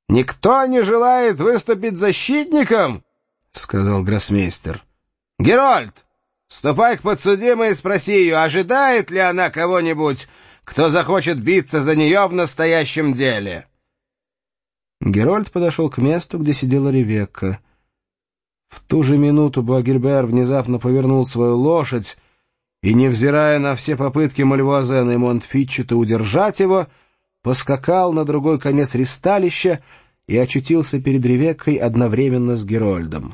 «Никто не желает выступить защитником?» — сказал гроссмейстер. «Герольд, ступай к подсудимой и спроси ее, ожидает ли она кого-нибудь, кто захочет биться за нее в настоящем деле». Герольд подошел к месту, где сидела Ревекка. В ту же минуту Буагильбер внезапно повернул свою лошадь и, невзирая на все попытки Мальвуазена и Монтфитчета удержать его, поскакал на другой конец ристалища и очутился перед Ревеккой одновременно с Герольдом.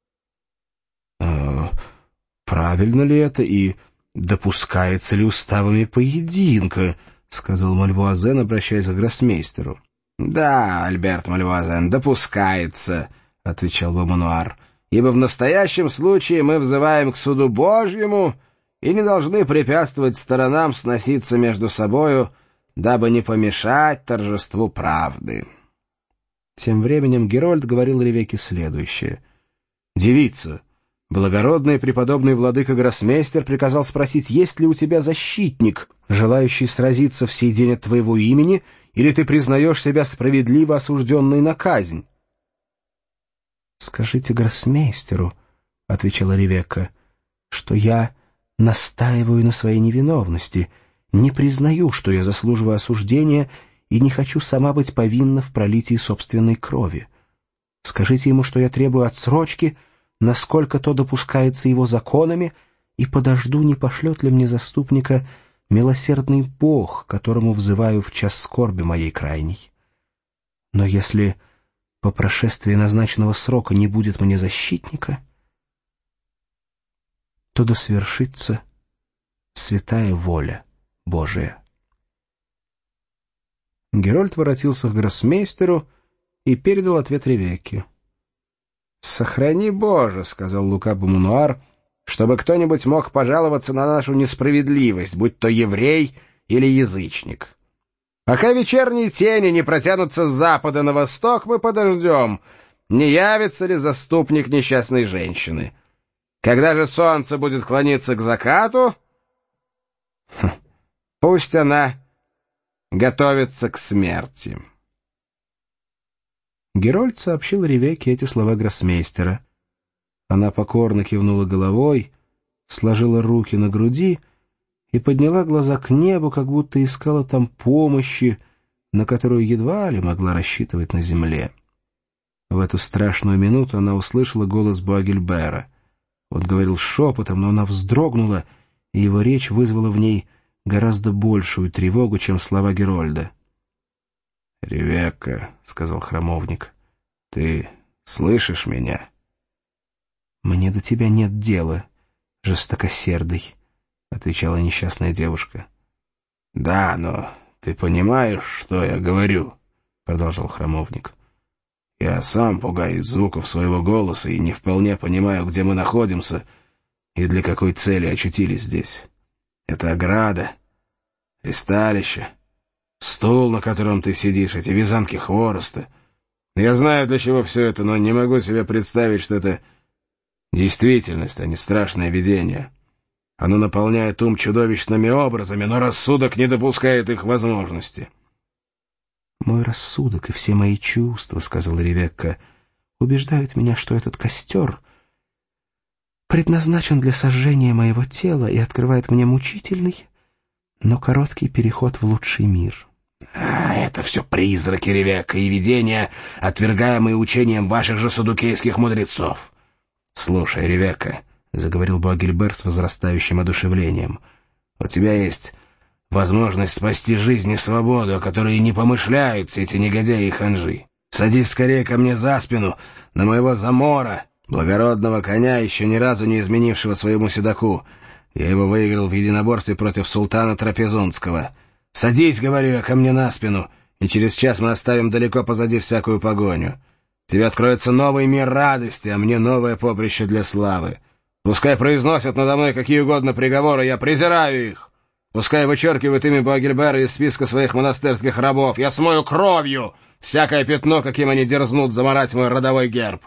«Правильно ли это и допускается ли уставами поединка?» — сказал Мальвуазен, обращаясь к гроссмейстеру. «Да, Альберт Мальвуазен, допускается», — отвечал Бомануар, «ибо в настоящем случае мы взываем к суду Божьему и не должны препятствовать сторонам сноситься между собою, дабы не помешать торжеству правды». Тем временем Герольд говорил Ревекке следующее. «Девица, благородный и преподобный владыка гроссмейстер приказал спросить, есть ли у тебя защитник, желающий сразиться в сей день от твоего имени, или ты признаешь себя справедливо осужденной на казнь?» «Скажите гроссмейстеру, — отвечала Ревекка, — что я настаиваю на своей невиновности, не признаю, что я заслуживаю осуждения, и не хочу сама быть повинна в пролитии собственной крови. Скажите ему, что я требую отсрочки, насколько то допускается его законами, и подожду, не пошлет ли мне заступника милосердный Бог, которому взываю в час скорби моей крайней. Но если по прошествии назначенного срока не будет мне защитника, то да свершится святая воля Божия». Герольд воротился к гроссмейстеру и передал ответ Ревекке. «Сохрани, Боже, — сказал Лука Бомануар, — чтобы кто-нибудь мог пожаловаться на нашу несправедливость, будь то еврей или язычник. Пока вечерние тени не протянутся с запада на восток, мы подождем, не явится ли заступник несчастной женщины. Когда же солнце будет клониться к закату, пусть она готовится к смерти». Герольд сообщил Ревекке эти слова гроссмейстера. Она покорно кивнула головой, сложила руки на груди и подняла глаза к небу, как будто искала там помощи, на которую едва ли могла рассчитывать на земле. В эту страшную минуту она услышала голос Буагильбера. Он говорил шепотом, но она вздрогнула, и его речь вызвала в ней гораздо большую тревогу, чем слова Герольда. «Ревекка, — сказал храмовник, — ты слышишь меня?» «Мне до тебя нет дела, жестокосердый, — отвечала несчастная девушка. «Да, но ты понимаешь, что я говорю?» — продолжал храмовник. «Я сам пугаюсь звуков своего голоса и не вполне понимаю, где мы находимся и для какой цели очутились здесь. Это ограда, ристалище, стул, на котором ты сидишь, эти вязанки хвороста. Я знаю, для чего все это, но не могу себе представить, что это действительность, а не страшное видение. Оно наполняет ум чудовищными образами, но рассудок не допускает их возможности». «Мой рассудок и все мои чувства, — сказала Ревекка, — убеждают меня, что этот костер предназначен для сожжения моего тела и открывает мне мучительный, но короткий переход в лучший мир». Это все призраки, Ревекка, и видения, отвергаемые учением ваших же саддукейских мудрецов. Слушай, Ревекка, — заговорил Буагильбер с возрастающим одушевлением, — у тебя есть возможность спасти жизнь и свободу, о которой не помышляют все эти негодяи и ханжи. Садись скорее ко мне за спину, на моего Замора, благородного коня, еще ни разу не изменившего своему седоку. Я его выиграл в единоборстве против султана Трапезунского. Садись, говорю я, ко мне на спину, и через час мы оставим далеко позади всякую погоню. Тебе откроется новый мир радости, а мне новое поприще для славы. Пускай произносят надо мной какие угодно приговоры, я презираю их. Пускай вычеркивают имя Буагильбера из списка своих монастырских рабов. Я смою кровью всякое пятно, каким они дерзнут замарать мой родовой герб.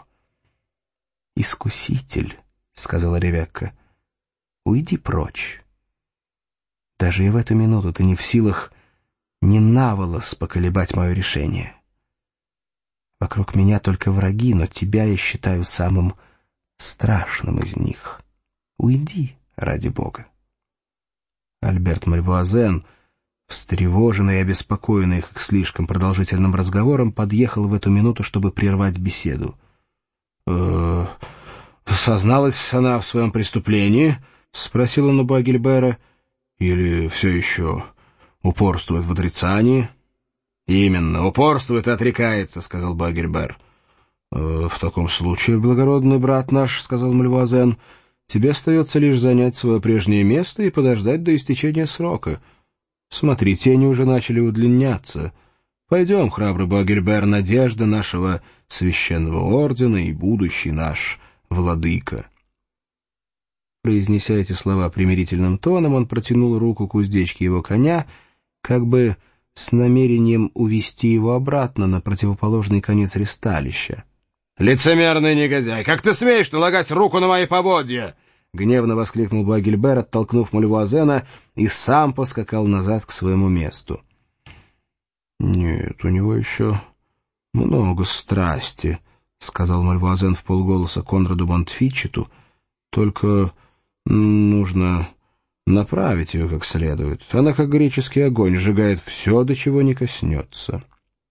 «Искуситель, — сказала Ревекка, — уйди прочь. Даже и в эту минуту ты не в силах ни на волос поколебать мое решение. Вокруг меня только враги, но тебя я считаю самым страшным из них. Уйди, ради бога. Альберт Мальвуазен, встревоженный и обеспокоенный их слишком продолжительным разговором, подъехал в эту минуту, чтобы прервать беседу. «Созналась она в своем преступлении?» — спросил он у Буагильбера. «Или все еще упорствует в отрицании?» «Именно, упорствует и отрекается», — сказал Буагильбер. «В таком случае, благородный брат наш, — сказал Мальвуазен, — тебе остается лишь занять свое прежнее место и подождать до истечения срока. Смотри, тени уже начали удлиняться. Пойдем, храбрый Буагильбер, надежда нашего священного ордена и будущий наш владыка». Произнеся эти слова примирительным тоном, он протянул руку к уздечке его коня, как бы с намерением увести его обратно на противоположный конец ристалища. «Лицемерный негодяй! Как ты смеешь налагать руку на мои поводья?» — гневно воскликнул Буагильбер, оттолкнув Мальвуазена, и сам поскакал назад к своему месту. «Нет, у него еще много страсти», — сказал Мальвуазен вполголоса Конраду Монтфичету, — «только нужно направить ее как следует. Она, как греческий огонь, сжигает все, до чего не коснется».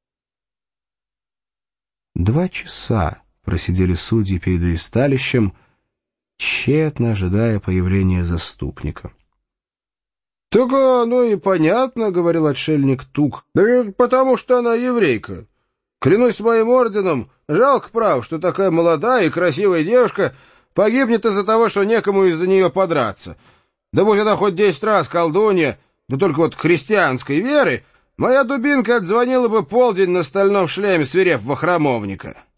2 часа просидели судьи перед ристалищем, тщетно ожидая появления заступника. «Так оно и понятно, — говорил отшельник Тук, — да потому что она еврейка. Клянусь моим орденом, жалко, прав, что такая молодая и красивая девушка погибнет из-за того, что некому из-за нее подраться. Да будь она хоть 10 раз колдунья, да только вот христианской веры, моя дубинка отзвонила бы полдень на стальном шлеме свирепого храмовника».